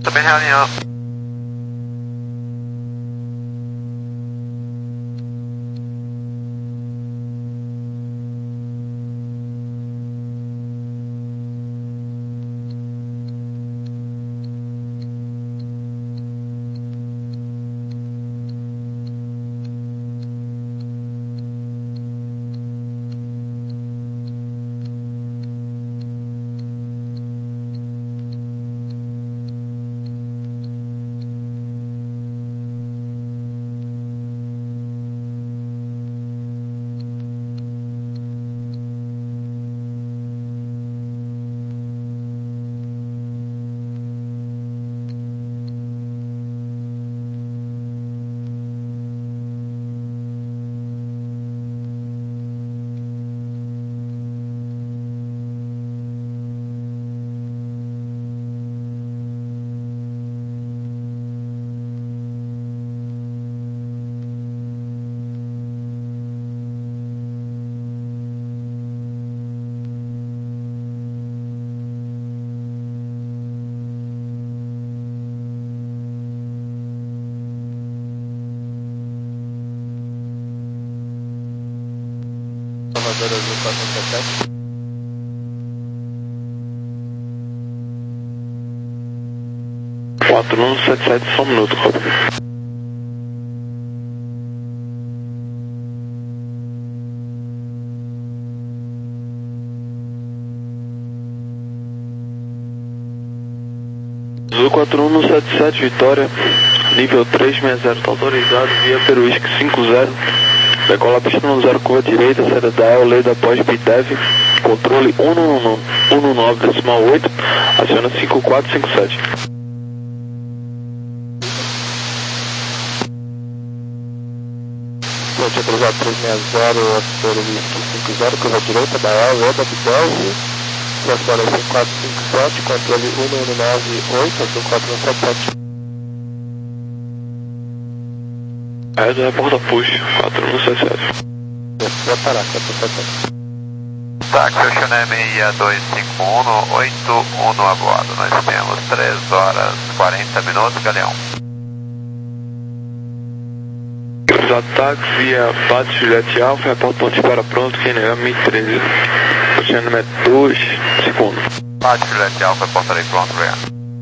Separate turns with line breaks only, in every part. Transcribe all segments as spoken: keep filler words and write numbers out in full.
Também reunião.
Salvador Azul quatro um sete sete.
quatro um sete sete, só um minuto, Rob. Azul quatro um sete sete, Vitória, nível três seis zero, está autorizado, via Peruísque cinco zero, decola a pista no zero, curva direita, saída da E L, lei da pós B I T E V, controle um um nove decimal oito, aciona cinco quatro cinco sete.
Pode autorizar três seis zero, Peruísque cinco zero, curva direita da E L, lei da B I T E V, transpora cinco quatro cinco sete, controle um um nove oito, Azul quatro um sete sete.
Aí da porta push, quatro um sete sete.
Vai parar, quatro um sete sete.
Táxi Oceané seis dois cinco um, oito um a bordo. Nós temos três horas e quarenta minutos, Galeão.
Ataque via Pato Juliette Alfa, reporta ponto de para pronto, quem nega mil e treze. Oceano dois segundos.
Pato Juliette Alfa, portarei pronto, Leão.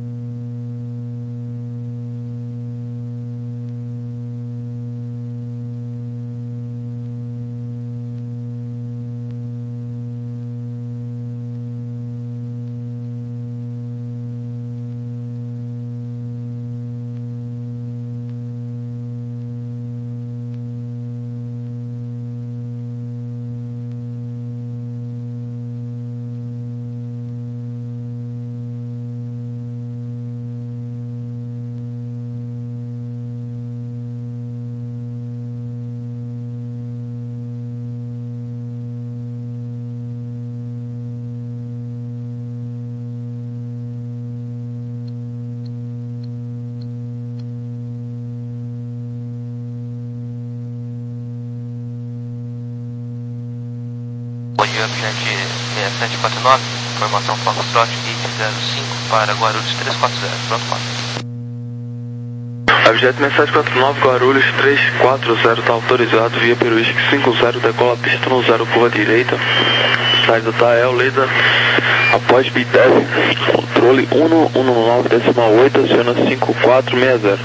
Bom dia, Object seis sete quatro nove, informação Foxtrot oito zero cinco para Guarulhos três quatro zero, pronto quatro.
Objeto seis sete quatro nove, Guarulhos três quatro zero, está autorizado, via Peruísque cinco zero, decola a pista no zero, curva direita, saída da E L, lei da após B I T E V, controle um um nove decimal oito, aciona cinco quatro seis zero.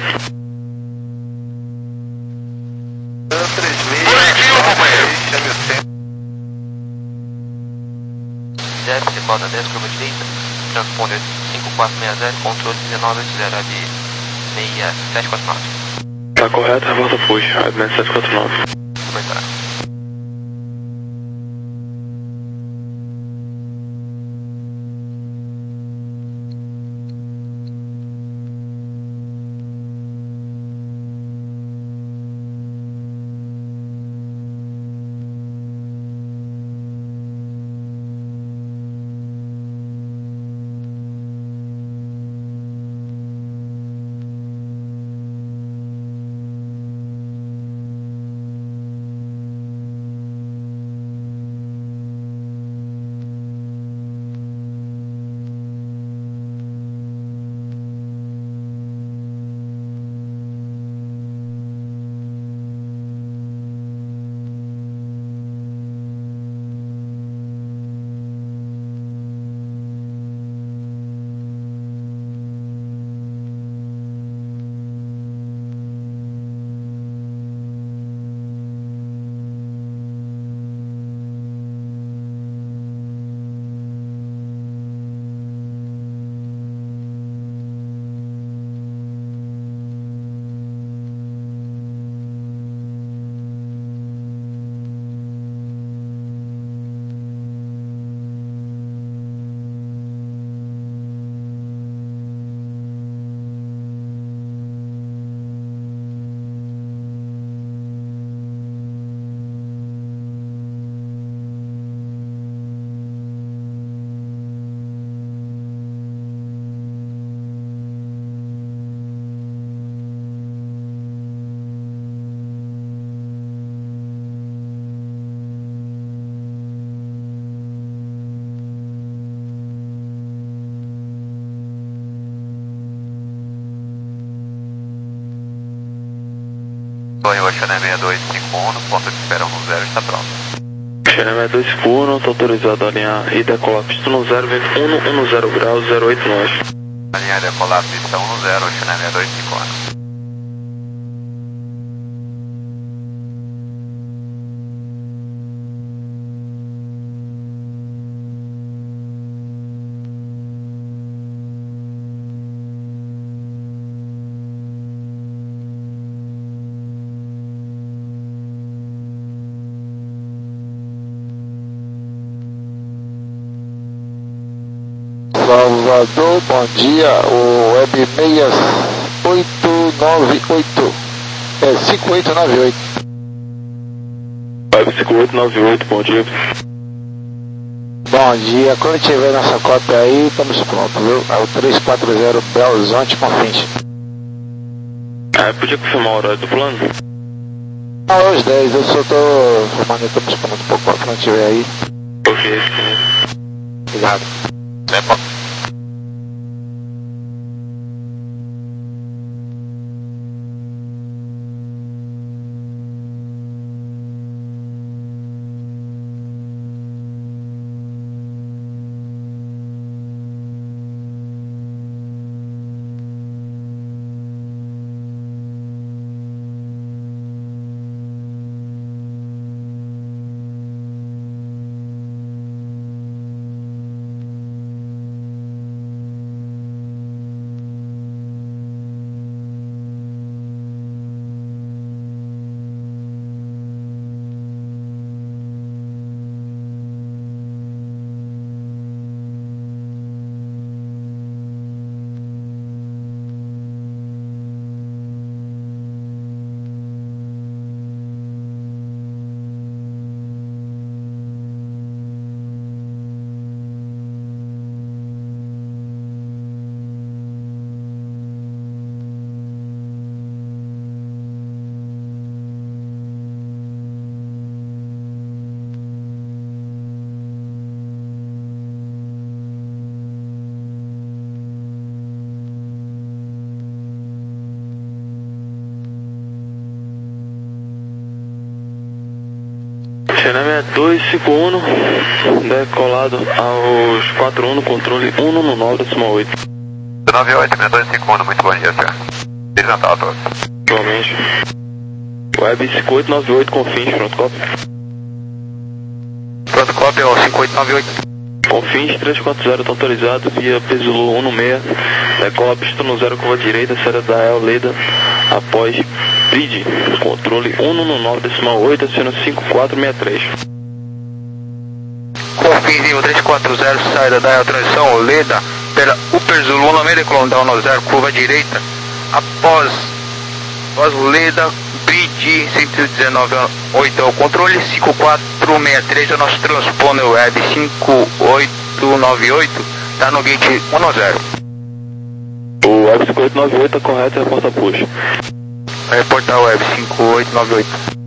Desce, roda dez, curva direita, transponder cinco quatro seis zero, controle um nove oito zero, AB seis sete quatro nove.
Tá correto, revolta push, seis sete quatro nove.
Comentar.
Torre Oxané seis dois cinco um, no ponto de espera um zero, está pronto.
Oxané seis dois cinco um, está autorizado a alinhar e decolar pista no zero, vem um um zero grau, zero oito nós.
Alinhar e decolar pista um zero, Oxané seis dois cinco um.
Salvador, bom dia, o Web seis oito nove oito, é cinco oito nove oito.
Web cinco oito nove oito, bom dia.
Bom dia, quando tiver nossa cópia aí, estamos prontos, viu? É o três quatro zero Belo Horizonte com fins.
Ah, podia confirmar o horário do plano?
Ah, aos dez, eu só tô formando, estamos prontos por qual quando tiver aí.
Ok,
Obrigado.
É bom.
Oxané seis dois cinco um, decolado aos quatro um no controle um um nove décimo oito.
nove oito seis dois cinco um, muito bom dia, senhor. Feliz Natal a todos.
Igualmente. Web cinco oito nove oito com fins, pronto, cópia.
Pronto, cópia ao cinco oito nove oito.
Com fins três quatro zero, está autorizado via P Zulu um um seis, decola pista no zero curva direita, saída da El Leda, após bridge, controle um um nove décimo oito, sendo cinco quatro seis três.
Confins três quatro zero, saída da El Transição Leda, pela Upper Zulu um um seis, decolando down no zero, curva direita, após, após Leda, bridge cento e dezenove oito, o controle cinco quatro seis três, é o nosso transponder web cinco oito nove oito, está no gate um um zero.
O Web cinco oito nove oito está correto e reporta push.
Vai reportar o web cinco oito nove oito.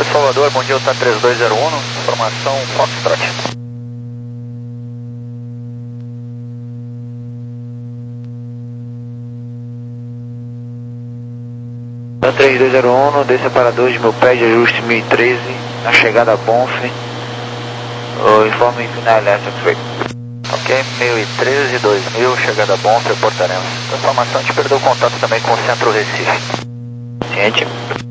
Oi, Salvador, bom dia, tá três dois zero um, informação Foxtrot.
três dois zero um, desse separador de meu pé de ajuste mil e treze, na chegada a Bonf, o informe final elétrico feito.
Ok, mil e treze, dois mil, chegada a Bonf, reportaremos. A informação, a gente perdeu o contato também com o Centro Recife.
Ciente.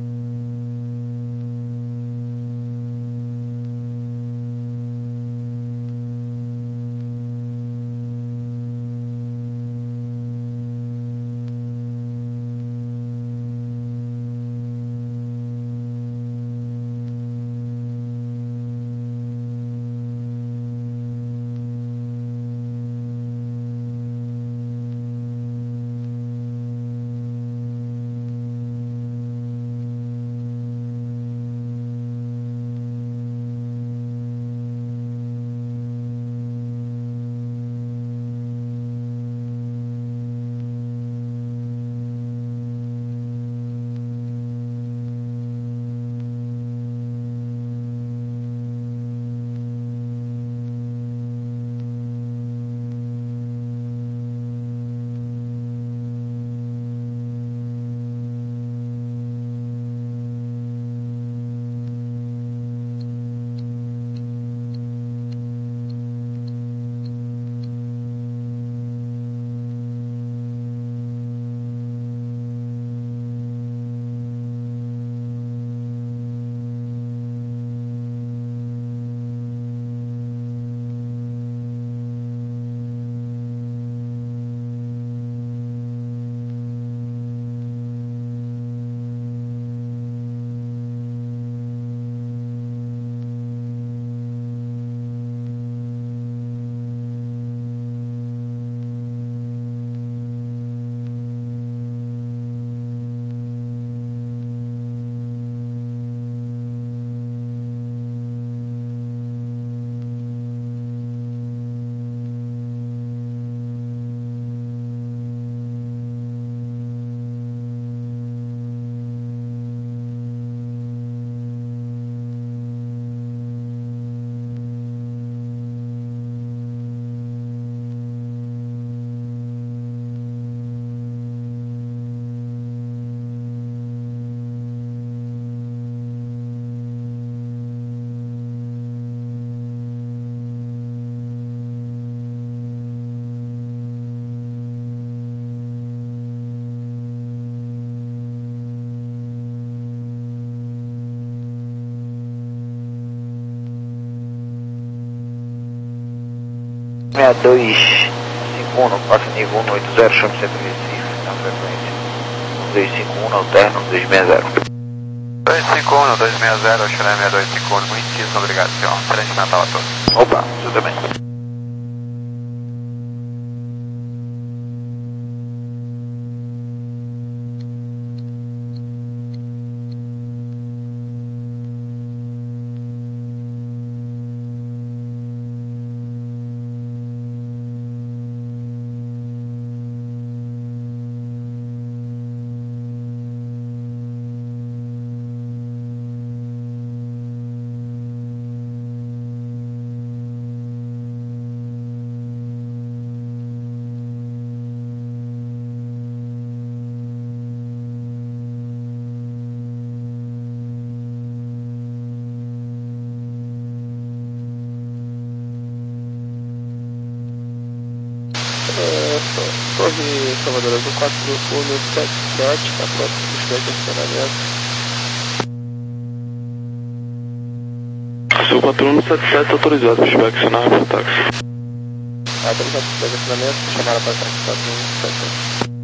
seis dois cinco um, passa nível um oito zero, chama Centro Recife, na frequência dois cinco um, alterno dois seis zero.
dois cinco um, dois seis zero, Xereme dois cinco um, muitíssimo obrigado, senhor. Excelente Natal a todos.
Opa, você também.
Torre Salvador Azul quatro um sete sete, tá próximo do estande de acionamento.
Sul quatro um sete sete autorizado para inspecionar para táxi.
Autorizado para de acionamento, chamaram para táxi quatro um sete sete.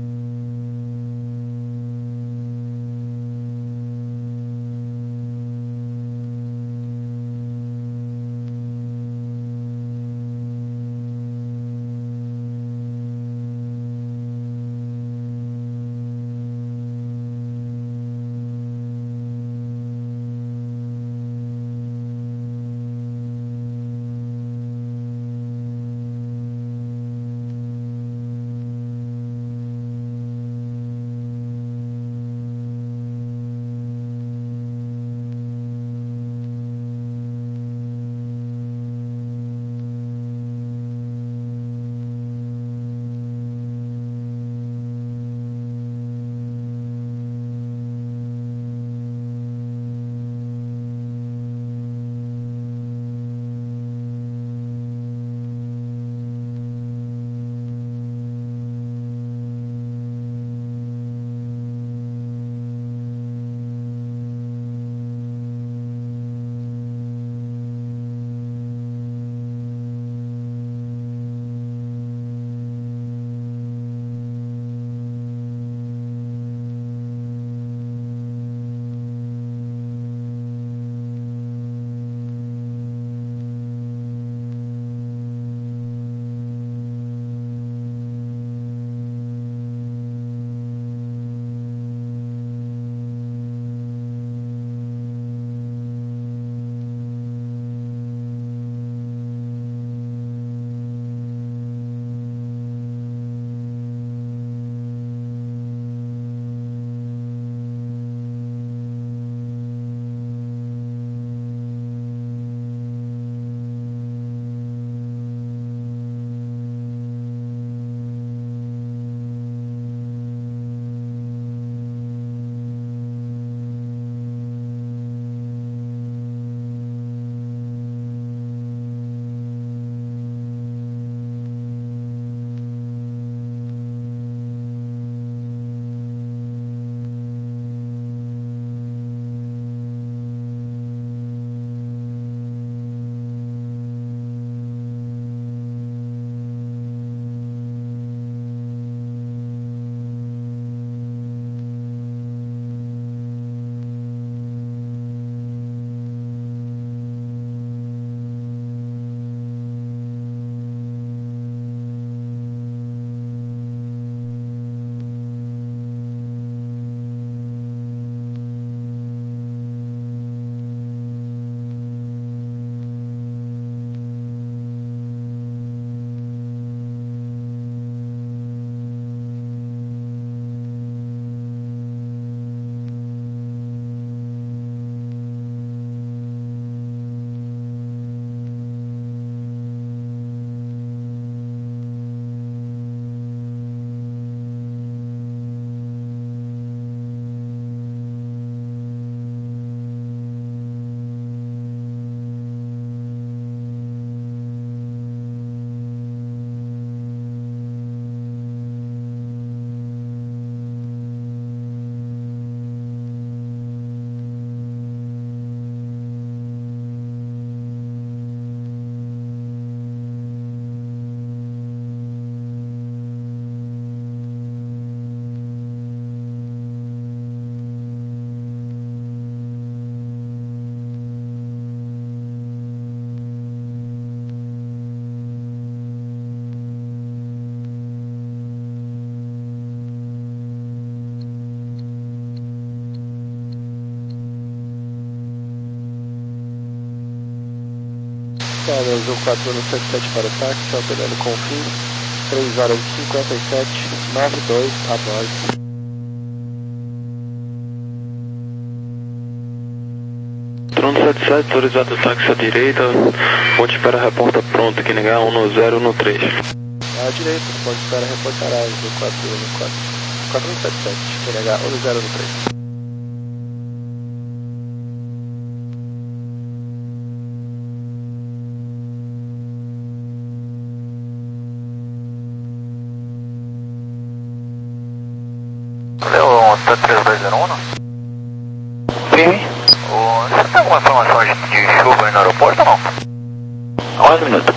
Tome Azul quatro um sete sete para o táxi, operando com fim, três horas e cinquenta e sete, nove dois a bordo.
Trono sete sete, autorizado o táxi à direita, ponte espera reporta pronto, que negar um no zero no três.
À direita, ponte espera reportará Azul quatro um sete sete, que negar um no zero no três.
Valeu, tá três dois zero um?
Firme.
O, você tem alguma informação de, de chuva aí no aeroporto ou não?
onze minutos.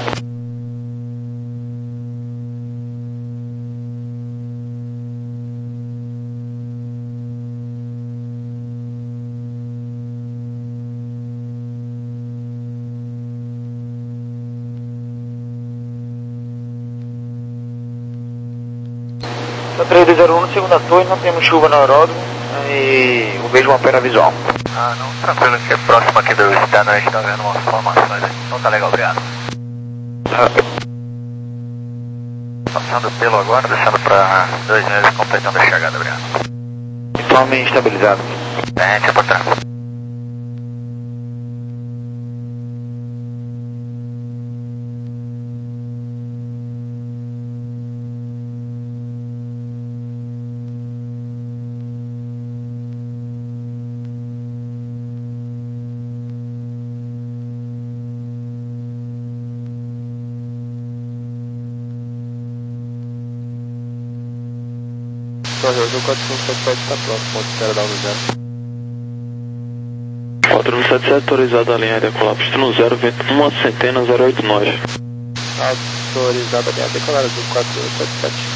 três dois zero um no segunda torre, não temos chuva no aeródromo e o mesmo opera visual.
Ah, não, tranquilo, que é próximo aqui do externo, a gente tá vendo umas informações aí. Então tá legal, obrigado.
Ah,
Passando pelo agora, descendo pra dois meses, completando a chegada, obrigado.
informe estabilizado.
É, deixa eu botar.
Torre Azul quatro um sete sete está pronto, ponte espera dar um zero.
quatro um sete sete, autorizado a linha de decolar pistão zero, vento uma centena zero oito nós.
Autorizado a linha decolar Azul quatro um sete sete.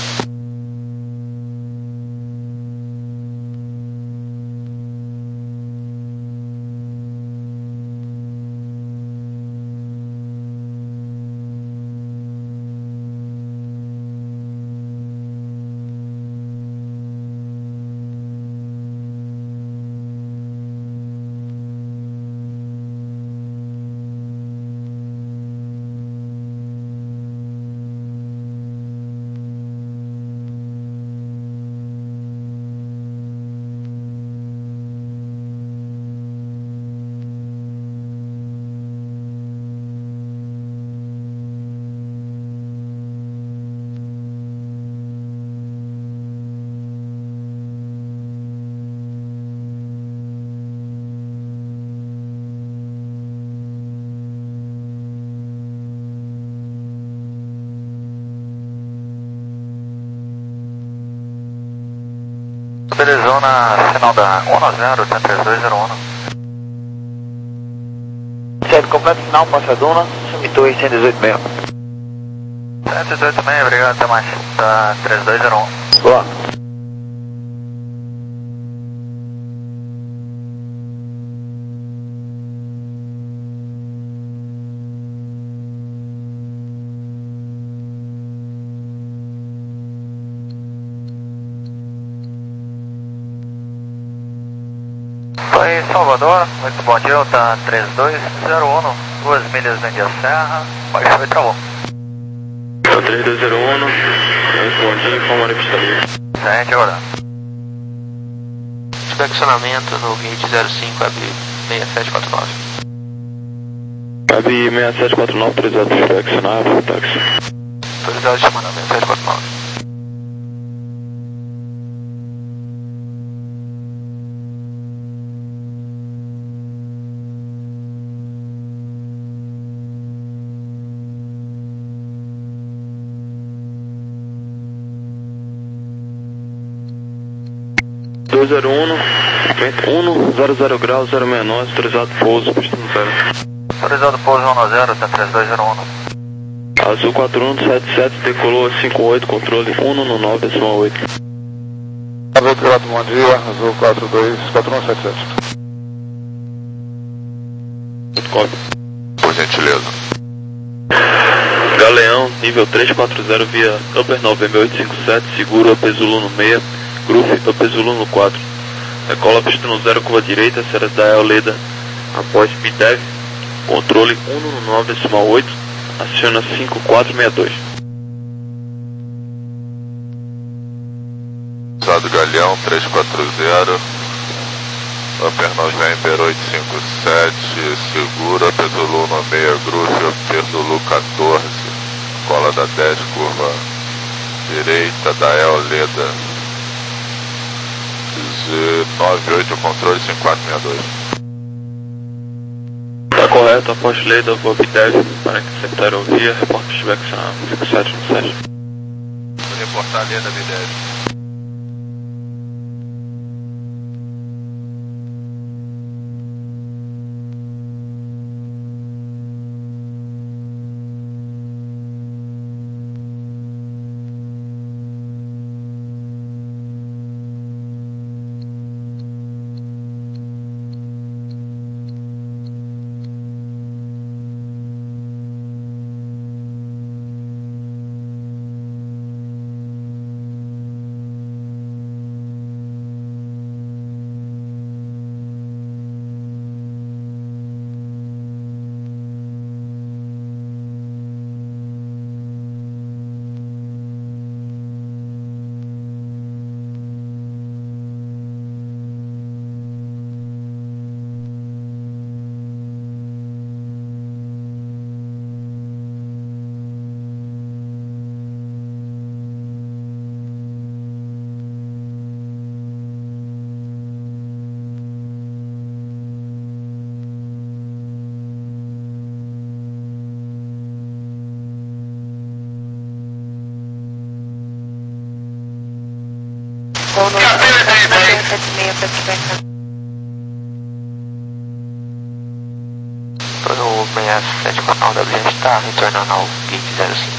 Belezão na final da um no zero, três dois zero um.
Certo, completo final, passadona, sumitou em cento e dezoito mesmo.
cento e dezoito também, obrigado, até mais. Tá três dois zero um.
Boa.
Foi Salvador, muito bom dia, tá três dois zero um, duas milhas dentro da serra, baixou e travou.
três dois zero um, muito bom dia, informa a pista livre.
Sente, agora.
Inspecionamento no gate zero cinco, web seis sete quatro nove.
Web seis sete quatro nove, autorizado a inspecionar, táxi.
Autorizado de chamada seis sete quatro nove.
dois zero um, vento um zero zero graus, zero sessenta e nove, autorizado pouso, pista zero.
Autorizado pouso um no zero, tá três dois zero um.
Azul quatro um sete sete, decolou cinco oito, controle um no nove, decimal oito.
Azul quatro, bom dia, Azul quatro dois quatro um sete sete.
Cópia.
Por gentileza.
Galeão, nível três quatro zero, via Upper November oito cinco sete, seguro, Upper Zulu no seis, Groove, Upper Zulu no quatro. Decola pista no zero, curva direita, Serra da Leda, após P D E V, Controle um nove nove decimal oito, aciona cinco quatro seis dois.
Usado Galeão três quatro zero, Upper November oito cinco sete, segura, Pedulu no meia, Groove, Pedulu quatorze, cola da dez, curva direita, da El Leda nove oito, controle cinco quatro seis dois.
Tá correto, após Leda, vou Dev, para que secretário ouvia, reporte feedback cinco sete um sete.
Vou reportar Leda B dez.
Para o seis sete quatro nove W está retornando ao gate zero cinco.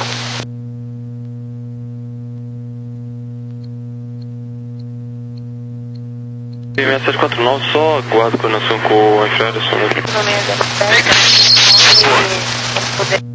seis sete quatro nove, só aguardo coordenação com a entrada.
No seis zero sete,